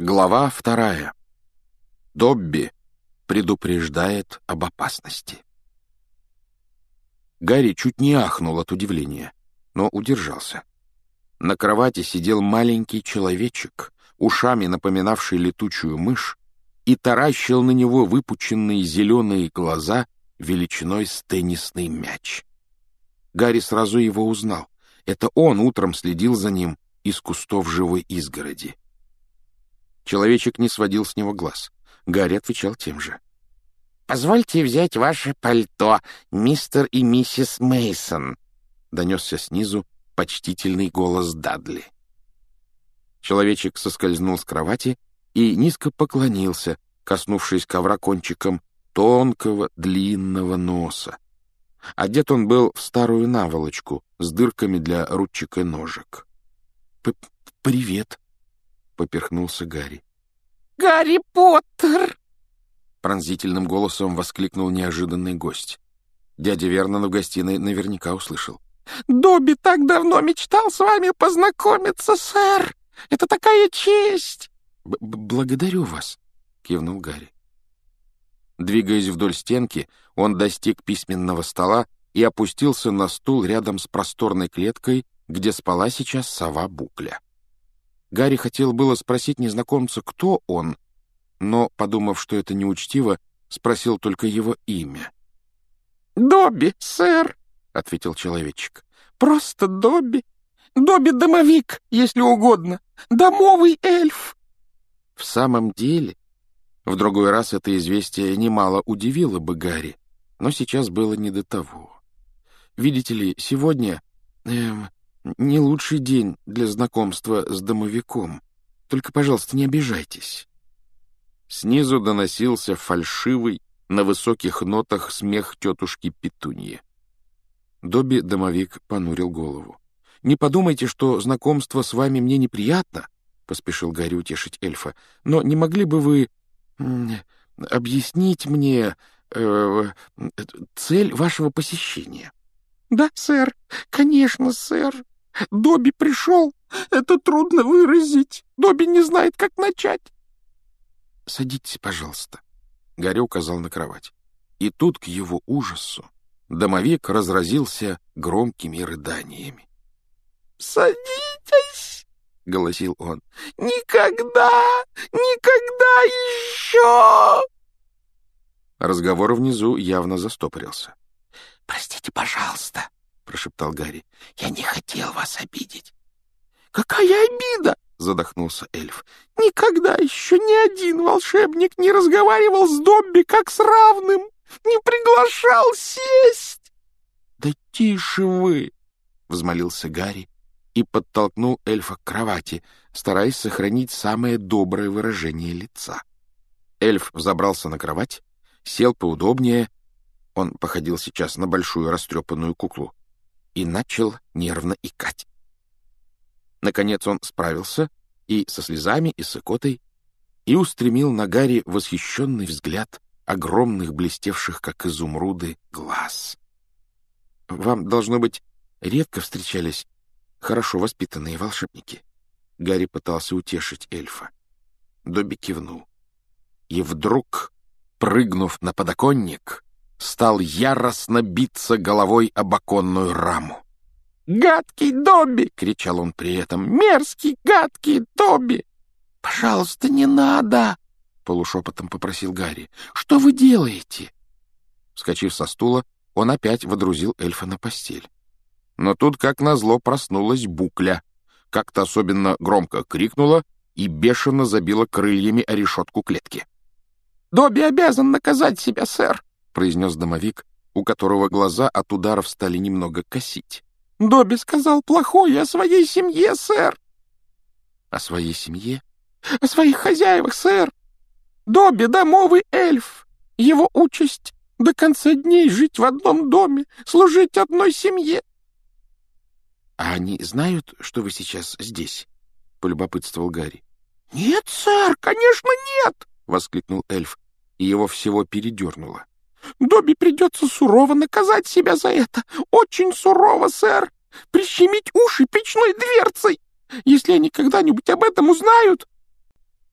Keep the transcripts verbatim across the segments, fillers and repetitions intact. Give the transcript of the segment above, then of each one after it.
Глава вторая. Добби предупреждает об опасности. Гарри чуть не ахнул от удивления, но удержался. На кровати сидел маленький человечек, ушами напоминавший летучую мышь, и таращил на него выпученные зеленые глаза величиной с теннисный мяч. Гарри сразу его узнал. Это он утром следил за ним из кустов живой изгороди. Человечек не сводил с него глаз. Гарри отвечал тем же. «Позвольте взять ваше пальто, мистер и миссис Мейсон», — донесся снизу почтительный голос Дадли. Человечек соскользнул с кровати и низко поклонился, коснувшись ковра кончиком тонкого длинного носа. Одет он был в старую наволочку с дырками для ручек и ножек. «Привет», — поперхнулся Гарри. «Гарри Поттер!» — пронзительным голосом воскликнул неожиданный гость. Дядя Вернон в гостиной наверняка услышал. «Добби так давно мечтал с вами познакомиться, сэр! Это такая честь!» Б «Благодарю вас», — кивнул Гарри. Двигаясь вдоль стенки, он достиг письменного стола и опустился на стул рядом с просторной клеткой, где спала сейчас сова Букля. Гарри хотел было спросить незнакомца, кто он, но, подумав, что это неучтиво, спросил только его имя. «Добби, сэр», — ответил человечек. «Просто Добби. Добби-домовик, если угодно. Домовый эльф». В самом деле, в другой раз это известие немало удивило бы Гарри, но сейчас было не до того. Видите ли, сегодня... Эм, не лучший день для знакомства с домовиком. Только, пожалуйста, не обижайтесь». Снизу доносился фальшивый, на высоких нотах смех тетушки Петуньи. Добби-домовик понурил голову. «Не подумайте, что знакомство с вами мне неприятно», — поспешил Гарри утешить эльфа, «но не могли бы вы объяснить мне э, цель вашего посещения?» «Да, сэр, конечно, сэр. Добби пришел. Это трудно выразить. Добби не знает, как начать». «Садитесь, пожалуйста», — Гарри указал на кровать. И тут, к его ужасу, домовик разразился громкими рыданиями. «Садитесь», — голосил он. «Никогда, никогда еще!» Разговор внизу явно застопорился. «Простите, пожалуйста», — прошептал Гарри. «Я не хотел вас обидеть». «Какая обида!» — задохнулся эльф. «Никогда еще ни один волшебник не разговаривал с Добби как с равным, не приглашал сесть». «Да тише вы!» — взмолился Гарри и подтолкнул эльфа к кровати, стараясь сохранить самое доброе выражение лица. Эльф взобрался на кровать, сел поудобнее, он походил сейчас на большую растрепанную куклу, и начал нервно икать. Наконец он справился и со слезами, и с икотой, и устремил на Гарри восхищенный взгляд огромных, блестевших, как изумруды, глаз. «Вам, должно быть, редко встречались хорошо воспитанные волшебники?» Гарри пытался утешить эльфа. Добби кивнул. И вдруг, прыгнув на подоконник, стал яростно биться головой об оконную раму. «Гадкий Добби!» — кричал он при этом. «Мерзкий, гадкий Добби!» «Пожалуйста, не надо!» — полушепотом попросил Гарри. «Что вы делаете?» Вскочив со стула, он опять водрузил эльфа на постель. Но тут, как назло, проснулась Букля, как-то особенно громко крикнула и бешено забила крыльями о решетку клетки. «Добби обязан наказать себя, сэр», — произнес домовик, у которого глаза от ударов стали немного косить. «Добби сказал плохое о своей семье, сэр». «О своей семье?» «О своих хозяевах, сэр. Добби — домовый эльф. Его участь — до конца дней жить в одном доме, служить одной семье». «А они знают, что вы сейчас здесь?» — полюбопытствовал Гарри. «Нет, сэр, конечно, нет!» — воскликнул эльф, и его всего передернуло. «Добби придется сурово наказать себя за это. Очень сурово, сэр. Прищемить уши печной дверцей. Если они когда-нибудь об этом узнают...»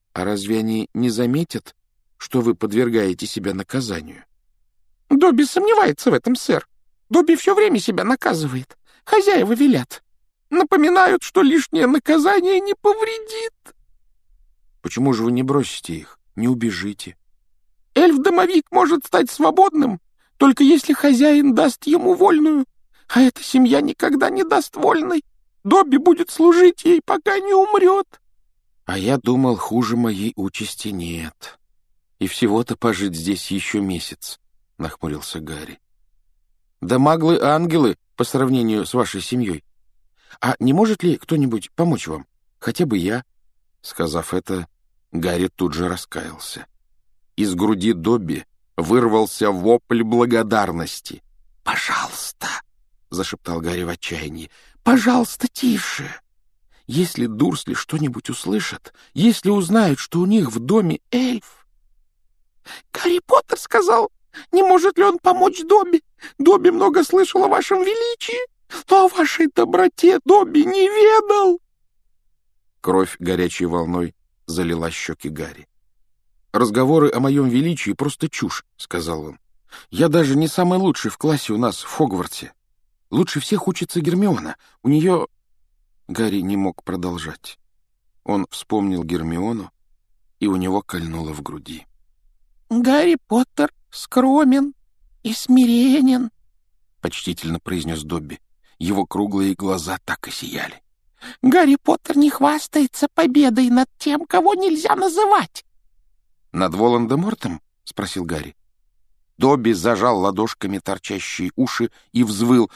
А разве они не заметят, что вы подвергаете себя наказанию? Добби сомневается в этом, сэр. Добби все время себя наказывает. Хозяева велят. Напоминают, что лишнее наказание не повредит. Почему же вы не бросите их, не убежите? Эльф-домовик может стать свободным, только если хозяин даст ему вольную. А эта семья никогда не даст вольной. Добби будет служить ей, пока не умрет. А я думал, хуже моей участи нет. И всего-то пожить здесь еще месяц, — нахмурился Гарри. Да маглы-ангелы по сравнению с вашей семьей. А не может ли кто-нибудь помочь вам? Хотя бы я. Сказав это, Гарри тут же раскаялся. Из груди Добби вырвался вопль благодарности. «Пожалуйста!» — зашептал Гарри в отчаянии. «Пожалуйста, тише! Если Дурсли что-нибудь услышат, если узнают, что у них в доме эльф...» «Гарри Поттер сказал, не может ли он помочь Добби? Добби много слышал о вашем величии, но о вашей доброте Добби не ведал!» Кровь горячей волной залила щеки Гарри. «Разговоры о моем величии просто чушь», — сказал он. «Я даже не самый лучший в классе у нас в Хогвартсе. Лучше всех учится Гермиона. У нее...» Гарри не мог продолжать. Он вспомнил Гермиону, и у него кольнуло в груди. «Гарри Поттер скромен и смиренен», — почтительно произнес Добби. Его круглые глаза так и сияли. «Гарри Поттер не хвастается победой над тем, кого нельзя называть». «Над Волан-де-Мортом?» — спросил Гарри. Добби зажал ладошками торчащие уши и взвыл.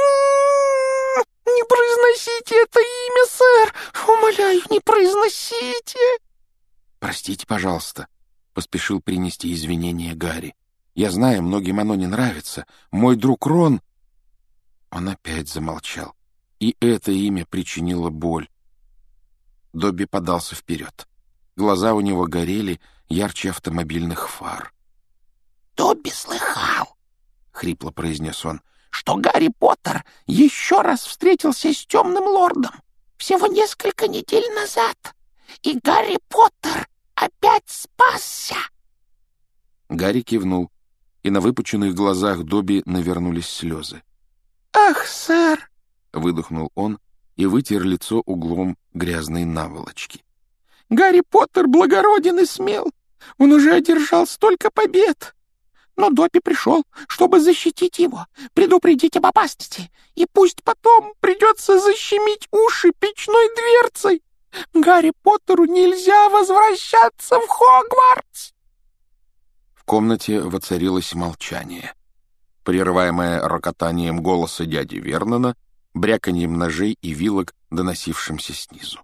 «Не произносите это имя, сэр! Умоляю, не произносите!» «Простите, пожалуйста», — поспешил принести извинения Гарри. «Я знаю, многим оно не нравится. Мой друг Рон...» Он опять замолчал, и это имя причинило боль. Добби подался вперед. Глаза у него горели ярче автомобильных фар. «Добби слыхал», — хрипло произнес он, «что Гарри Поттер еще раз встретился с темным лордом всего несколько недель назад, и Гарри Поттер опять спасся». Гарри кивнул, и на выпученных глазах Добби навернулись слезы. «Ах, сэр!» — выдохнул он и вытер лицо углом грязной наволочки. «Гарри Поттер благороден и смел. Он уже одержал столько побед. Но Добби пришел, чтобы защитить его, предупредить об опасности, и пусть потом придется защемить уши печной дверцей. Гарри Поттеру нельзя возвращаться в Хогвартс!» В комнате воцарилось молчание, прерываемое рокотанием голоса дяди Вернона, бряканьем ножей и вилок, доносившимся снизу.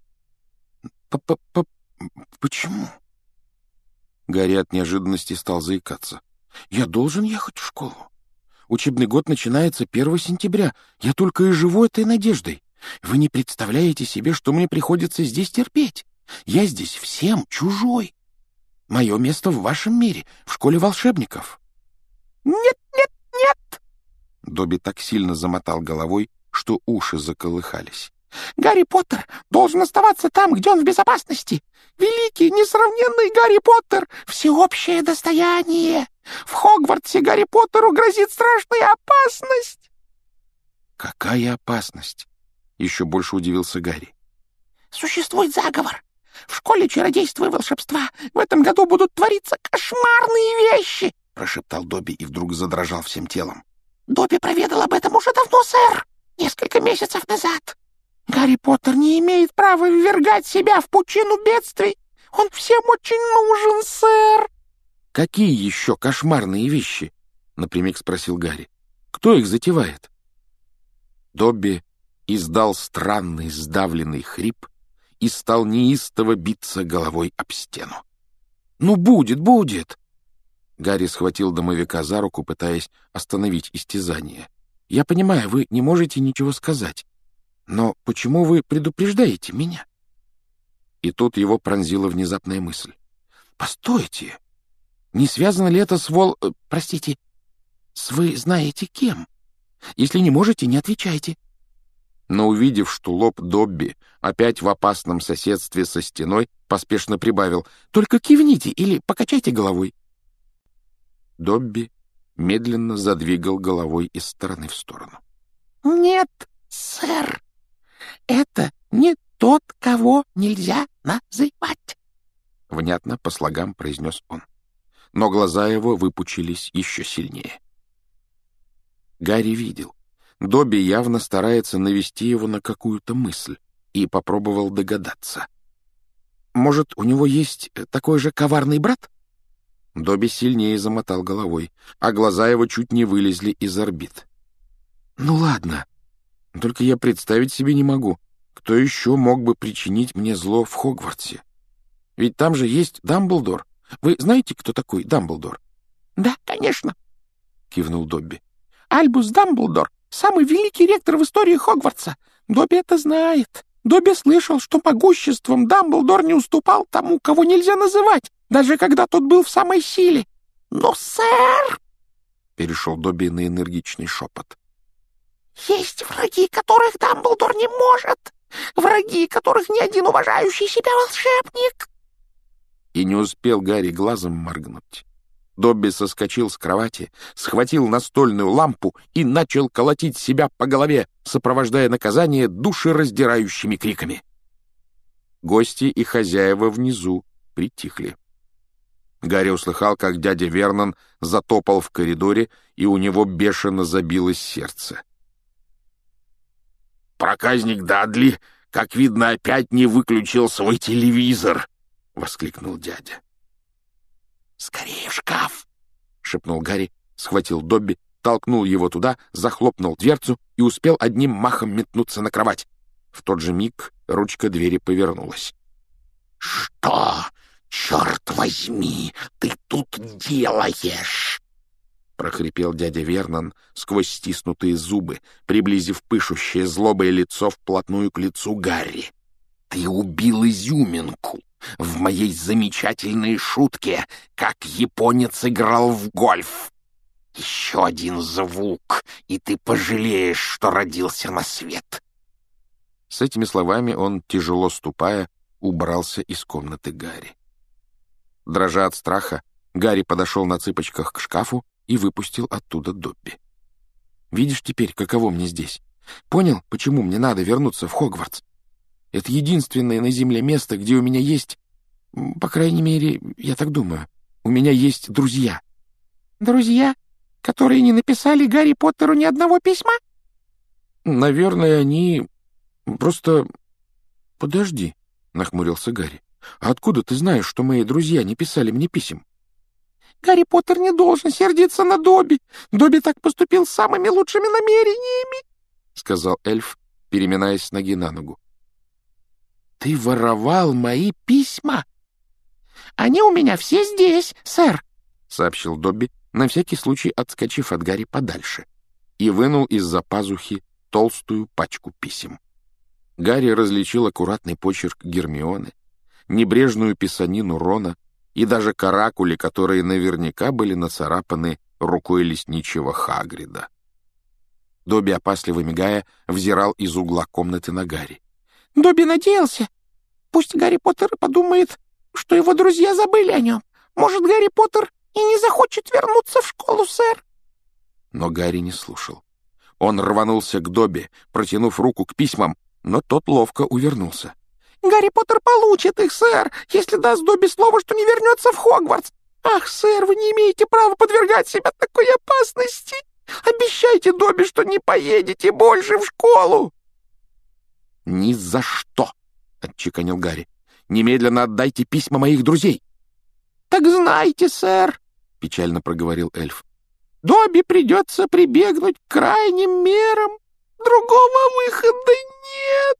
«Почему?» Гарри от неожиданности стал заикаться. «Я должен ехать в школу. Учебный год начинается первого сентября. Я только и живу этой надеждой. Вы не представляете себе, что мне приходится здесь терпеть. Я здесь всем чужой. Мое место в вашем мире, в школе волшебников». «Нет, нет, нет!» Добби так сильно замотал головой, что уши заколыхались. «Гарри Поттер должен оставаться там, где он в безопасности. Великий, несравненный Гарри Поттер — всеобщее достояние. В Хогвартсе Гарри Поттеру грозит страшная опасность». «Какая опасность?» — еще больше удивился Гарри. «Существует заговор. В школе чародейства и волшебства в этом году будут твориться кошмарные вещи», — прошептал Добби и вдруг задрожал всем телом. «Добби проведал об этом уже давно, сэр, несколько месяцев назад. Гарри Поттер не имеет права ввергать себя в пучину бедствий. Он всем очень нужен, сэр». «Какие еще кошмарные вещи?» — напрямик спросил Гарри. «Кто их затевает?» Добби издал странный сдавленный хрип и стал неистово биться головой об стену. «Ну, будет, будет!» Гарри схватил домовика за руку, пытаясь остановить истязание. «Я понимаю, вы не можете ничего сказать. Но почему вы предупреждаете меня?» И тут его пронзила внезапная мысль. «Постойте! Не связано ли это с вол... Э, простите, с вы знаете кем? Если не можете, не отвечайте». Но, увидев, что лоб Добби опять в опасном соседстве со стеной, поспешно прибавил: «Только кивните или покачайте головой». Добби медленно задвигал головой из стороны в сторону. «Нет, сэр, это не тот, кого нельзя называть», — внятно по слогам произнес он. Но глаза его выпучились еще сильнее. Гарри видел. Добби явно старается навести его на какую-то мысль, и попробовал догадаться. «Может, у него есть такой же коварный брат?» Добби сильнее замотал головой, а глаза его чуть не вылезли из орбит. «Ну ладно, только я представить себе не могу, кто еще мог бы причинить мне зло в Хогвартсе. Ведь там же есть Дамблдор. Вы знаете, кто такой Дамблдор?» «Да, конечно», — кивнул Добби. «Альбус Дамблдор — самый великий ректор в истории Хогвартса. Добби это знает. Добби слышал, что могуществом Дамблдор не уступал тому, кого нельзя называть, даже когда тот был в самой силе. Но, сэр...» — перешел Добби на энергичный шепот. «Есть враги, которых Дамблдор не может. Враги, которых ни один уважающий себя волшебник». И не успел Гарри глазом моргнуть. Добби соскочил с кровати, схватил настольную лампу и начал колотить себя по голове, сопровождая наказание душераздирающими криками. Гости и хозяева внизу притихли. Гарри услыхал, как дядя Вернон затопал в коридоре, и у него бешено забилось сердце. «Проказник Дадли, как видно, опять не выключил свой телевизор!» — воскликнул дядя. «Скорее в шкаф!» — шепнул Гарри, схватил Добби, толкнул его туда, захлопнул дверцу и успел одним махом метнуться на кровать. В тот же миг ручка двери повернулась. «Что, черт возьми, ты тут делаешь?» — прохрипел дядя Вернон сквозь стиснутые зубы, приблизив пышущее злобое лицо вплотную к лицу Гарри. «Ты убил изюминку в моей замечательной шутке, как японец играл в гольф. Еще один звук, и ты пожалеешь, что родился на свет». С этими словами он, тяжело ступая, убрался из комнаты Гарри. Дрожа от страха, Гарри подошел на цыпочках к шкафу и выпустил оттуда Добби. «Видишь теперь, каково мне здесь? Понял, почему мне надо вернуться в Хогвартс? Это единственное на земле место, где у меня есть, по крайней мере, я так думаю, у меня есть друзья». «Друзья, которые не написали Гарри Поттеру ни одного письма?» «Наверное, они просто...» «Подожди», — нахмурился Гарри. «А откуда ты знаешь, что мои друзья не писали мне писем?» «Гарри Поттер не должен сердиться на Добби. Добби так поступил с самыми лучшими намерениями», — сказал эльф, переминаясь с ноги на ногу. «Ты воровал мои письма?» «Они у меня все здесь, сэр», — сообщил Добби, на всякий случай отскочив от Гарри подальше, и вынул из-за пазухи толстую пачку писем. Гарри различил аккуратный почерк Гермионы, небрежную писанину Рона и даже каракули, которые наверняка были нацарапаны рукой лесничего Хагрида. Добби, опасливо мигая, взирал из угла комнаты на Гарри. «Добби надеялся. Пусть Гарри Поттер подумает, что его друзья забыли о нем. Может, Гарри Поттер и не захочет вернуться в школу, сэр». Но Гарри не слушал. Он рванулся к Добби, протянув руку к письмам, но тот ловко увернулся. «Гарри Поттер получит их, сэр, если даст Добби слово, что не вернется в Хогвартс. Ах, сэр, вы не имеете права подвергать себя такой опасности. Обещайте Добби, что не поедете больше в школу». «Ни за что!» — отчеканил Гарри. «Немедленно отдайте письма моих друзей!» «Так знайте, сэр!» — печально проговорил эльф. «Добби придется прибегнуть к крайним мерам. Другого выхода нет!»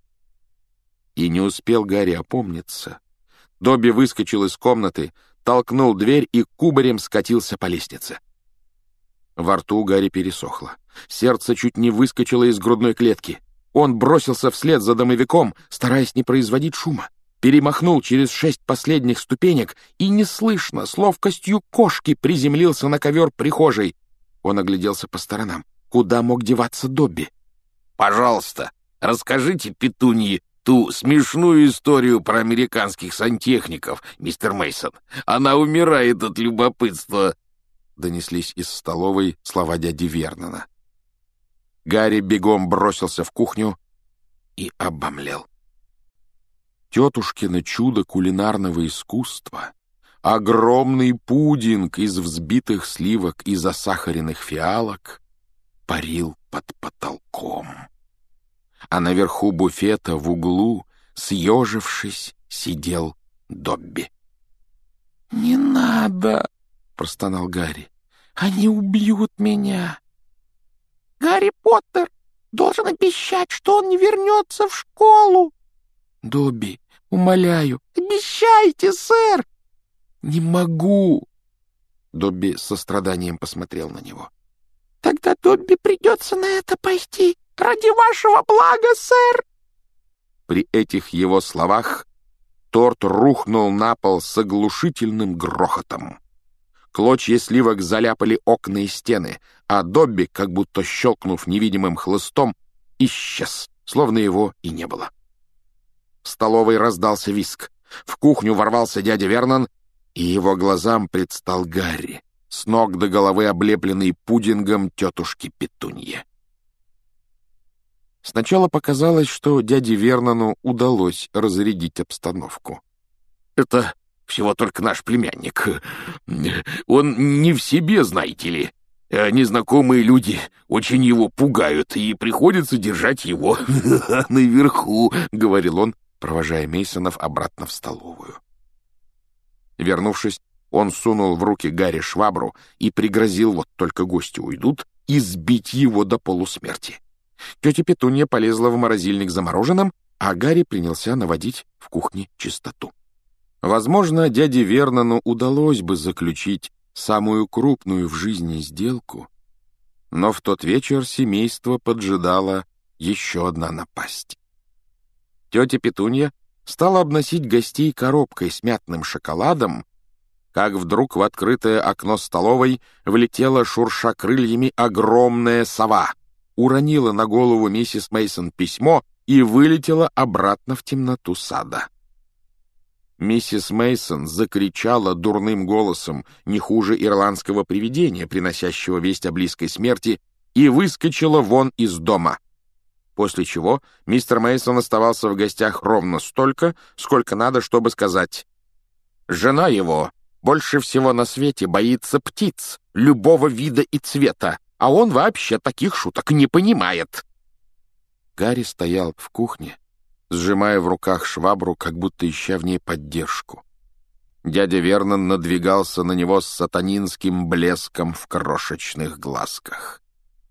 И не успел Гарри опомниться. Добби выскочил из комнаты, толкнул дверь и кубарем скатился по лестнице. Во рту у Гарри пересохло. Сердце чуть не выскочило из грудной клетки. Он бросился вслед за домовиком, стараясь не производить шума. Перемахнул через шесть последних ступенек и неслышно, с ловкостью кошки, приземлился на ковер прихожей. Он огляделся по сторонам. Куда мог деваться Добби? «Пожалуйста, расскажите Петунье ту смешную историю про американских сантехников, мистер Мейсон. Она умирает от любопытства», — донеслись из столовой слова дяди Вернона. Гарри бегом бросился в кухню и обомлел. Тетушкино чудо кулинарного искусства, огромный пудинг из взбитых сливок и засахаренных фиалок, парил под потолком. А наверху буфета в углу, съежившись, сидел Добби. «Не надо!» — простонал Гарри. «Они убьют меня!» «Гарри Поттер должен обещать, что он не вернется в школу!» «Добби, умоляю, обещайте, сэр!» «Не могу!» Добби с состраданием посмотрел на него. «Тогда Добби придется на это пойти. Ради вашего блага, сэр!» При этих его словах торт рухнул на пол с оглушительным грохотом. Клочья сливок заляпали окна и стены, а Добби, как будто щелкнув невидимым хлыстом, исчез, словно его и не было. В столовой раздался визг. В кухню ворвался дядя Вернон, и его глазам предстал Гарри, с ног до головы облепленный пудингом тетушки Петуньи. Сначала показалось, что дяде Вернону удалось разрядить обстановку. «Это всего только наш племянник. Он не в себе, знаете ли. Незнакомые люди очень его пугают, и приходится держать его наверху», — говорил он, провожая Мейсонов обратно в столовую. Вернувшись, он сунул в руки Гарри швабру и пригрозил, вот только гости уйдут, избить его до полусмерти. Тетя Петунья полезла в морозильник за мороженым, а Гарри принялся наводить в кухне чистоту. Возможно, дяде Вернону удалось бы заключить самую крупную в жизни сделку, но в тот вечер семейство поджидало еще одна напасть. Тетя Петунья стала обносить гостей коробкой с мятным шоколадом, как вдруг в открытое окно столовой влетела, шурша крыльями, огромная сова, уронила на голову миссис Мейсон письмо и вылетела обратно в темноту сада. Миссис Мейсон закричала дурным голосом, не хуже ирландского привидения, приносящего весть о близкой смерти, и выскочила вон из дома. После чего мистер Мейсон оставался в гостях ровно столько, сколько надо, чтобы сказать: «Жена его больше всего на свете боится птиц любого вида и цвета, а он вообще таких шуток не понимает». Гарри стоял в кухне, сжимая в руках швабру, как будто ища в ней поддержку. Дядя Вернон надвигался на него с сатанинским блеском в крошечных глазках.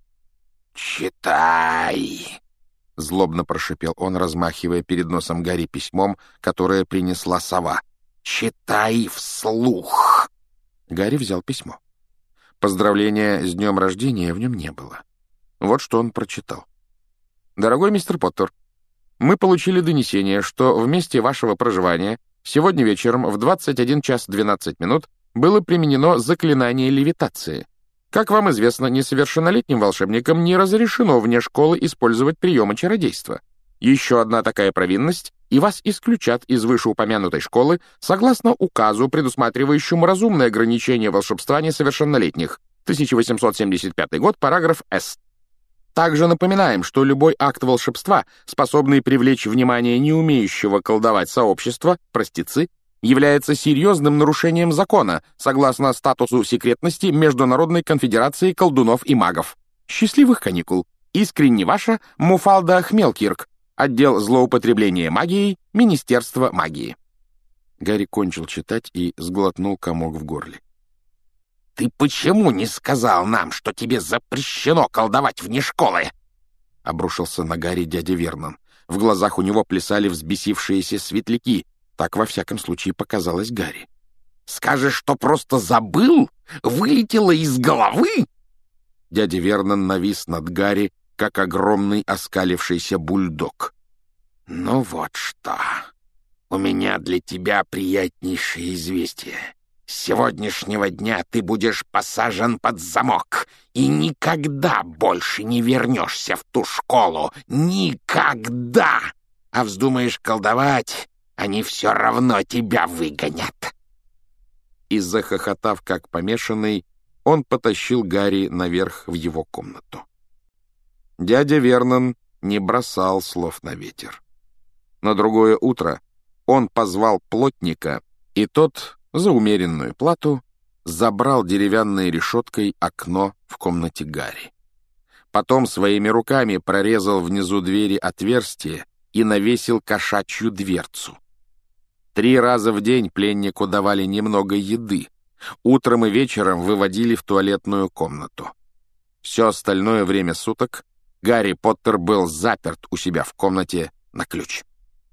«Читай!» — злобно прошипел он, размахивая перед носом Гарри письмом, которое принесла сова. «Читай вслух!» Гарри взял письмо. Поздравления с днем рождения в нем не было. Вот что он прочитал. «Дорогой мистер Поттер, мы получили донесение, что в месте вашего проживания сегодня вечером в двадцать один час двенадцать минут было применено заклинание левитации. Как вам известно, несовершеннолетним волшебникам не разрешено вне школы использовать приемы чародейства. Еще одна такая провинность, и вас исключат из вышеупомянутой школы согласно указу, предусматривающему разумное ограничение волшебства несовершеннолетних, тысяча восемьсот семьдесят пятый год, параграф С. Также напоминаем, что любой акт волшебства, способный привлечь внимание не умеющего колдовать сообщества, простецы, является серьезным нарушением закона, согласно статусу секретности Международной конфедерации колдунов и магов. Счастливых каникул! Искренне ваша Муфалда Хмелкирк, отдел злоупотребления магией, Министерство магии. Гарри кончил читать и сглотнул комок в горле. «Ты почему не сказал нам, что тебе запрещено колдовать вне школы?» — обрушился на Гарри дядя Вернон. В глазах у него плясали взбесившиеся светляки. Так, во всяком случае, показалось Гарри. «Скажешь, что просто забыл? Вылетело из головы?» Дядя Вернон навис над Гарри, как огромный оскалившийся бульдог. «Ну вот что. У меня для тебя приятнейшее известие. С сегодняшнего дня ты будешь посажен под замок и никогда больше не вернешься в ту школу. Никогда! А вздумаешь колдовать, они все равно тебя выгонят». И, захохотав как помешанный, он потащил Гарри наверх в его комнату. Дядя Вернон не бросал слов на ветер. На другое утро он позвал плотника, и тот за умеренную плату забрал деревянной решеткой окно в комнате Гарри. Потом своими руками прорезал внизу двери отверстие и навесил кошачью дверцу. Три раза в день пленнику давали немного еды. Утром и вечером выводили в туалетную комнату. Все остальное время суток Гарри Поттер был заперт у себя в комнате на ключ.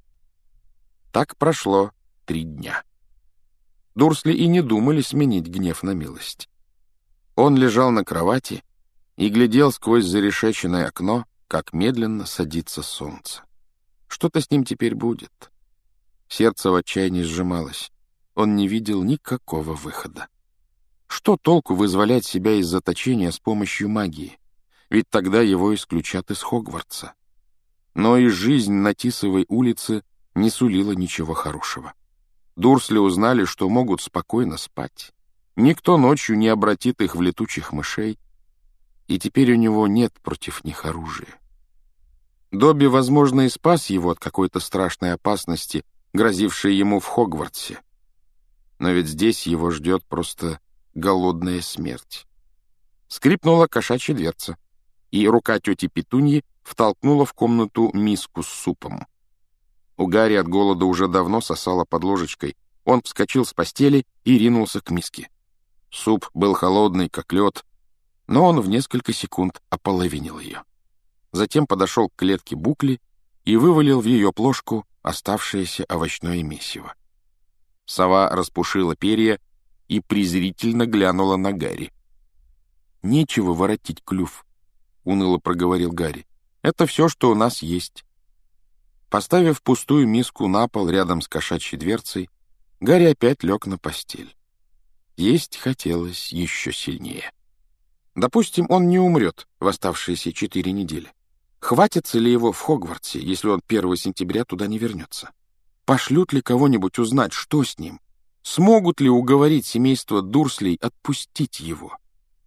Так прошло три дня. Дурсли и не думали сменить гнев на милость. Он лежал на кровати и глядел сквозь зарешеченное окно, как медленно садится солнце. Что-то с ним теперь будет. Сердце в отчаянии сжималось. Он не видел никакого выхода. Что толку вызволять себя из заточения с помощью магии? Ведь тогда его исключат из Хогвартса. Но и жизнь на Тисовой улице не сулила ничего хорошего. Дурсли узнали, что могут спокойно спать. Никто ночью не обратит их в летучих мышей, и теперь у него нет против них оружия. Добби, возможно, и спас его от какой-то страшной опасности, грозившей ему в Хогвартсе. Но ведь здесь его ждет просто голодная смерть. Скрипнула кошачья дверца, и рука тети Петуньи втолкнула в комнату миску с супом. У Гарри от голода уже давно сосало под ложечкой. Он вскочил с постели и ринулся к миске. Суп был холодный, как лед, но он в несколько секунд ополовинил ее. Затем подошел к клетке Букли и вывалил в ее плошку оставшееся овощное месиво. Сова распушила перья и презрительно глянула на Гарри. «Нечего воротить клюв», — уныло проговорил Гарри. «Это все, что у нас есть». Поставив пустую миску на пол рядом с кошачьей дверцей, Гарри опять лег на постель. Есть хотелось еще сильнее. Допустим, он не умрет в оставшиеся четыре недели. Хватится ли его в Хогвартсе, если он первого сентября туда не вернется? Пошлют ли кого-нибудь узнать, что с ним? Смогут ли уговорить семейство Дурслей отпустить его?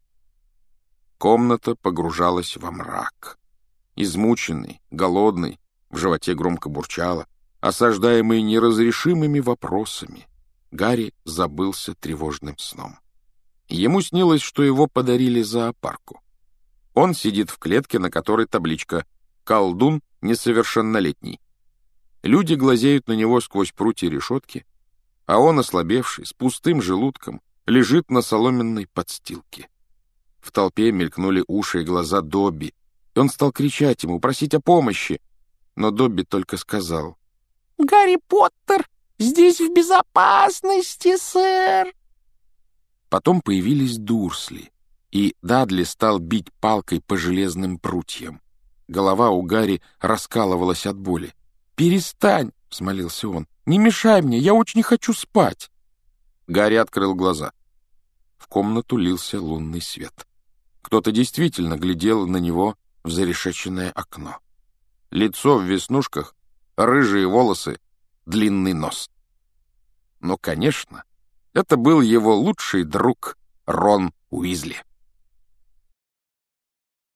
Комната погружалась во мрак. Измученный, голодный, в животе громко бурчало, осаждаемый неразрешимыми вопросами, Гарри забылся тревожным сном. Ему снилось, что его подарили зоопарку. Он сидит в клетке, на которой табличка «Колдун несовершеннолетний». Люди глазеют на него сквозь прутья решетки, а он, ослабевший, с пустым желудком, лежит на соломенной подстилке. В толпе мелькнули уши и глаза Добби, и он стал кричать ему, просить о помощи, но Добби только сказал: «Гарри Поттер здесь в безопасности, сэр!» Потом появились Дурсли, и Дадли стал бить палкой по железным прутьям. Голова у Гарри раскалывалась от боли. «Перестань!» — взмолился он. «Не мешай мне, я очень хочу спать!» Гарри открыл глаза. В комнату лился лунный свет. Кто-то действительно глядел на него в зарешеченное окно. Лицо в веснушках, рыжие волосы, длинный нос. Но, конечно, это был его лучший друг Рон Уизли.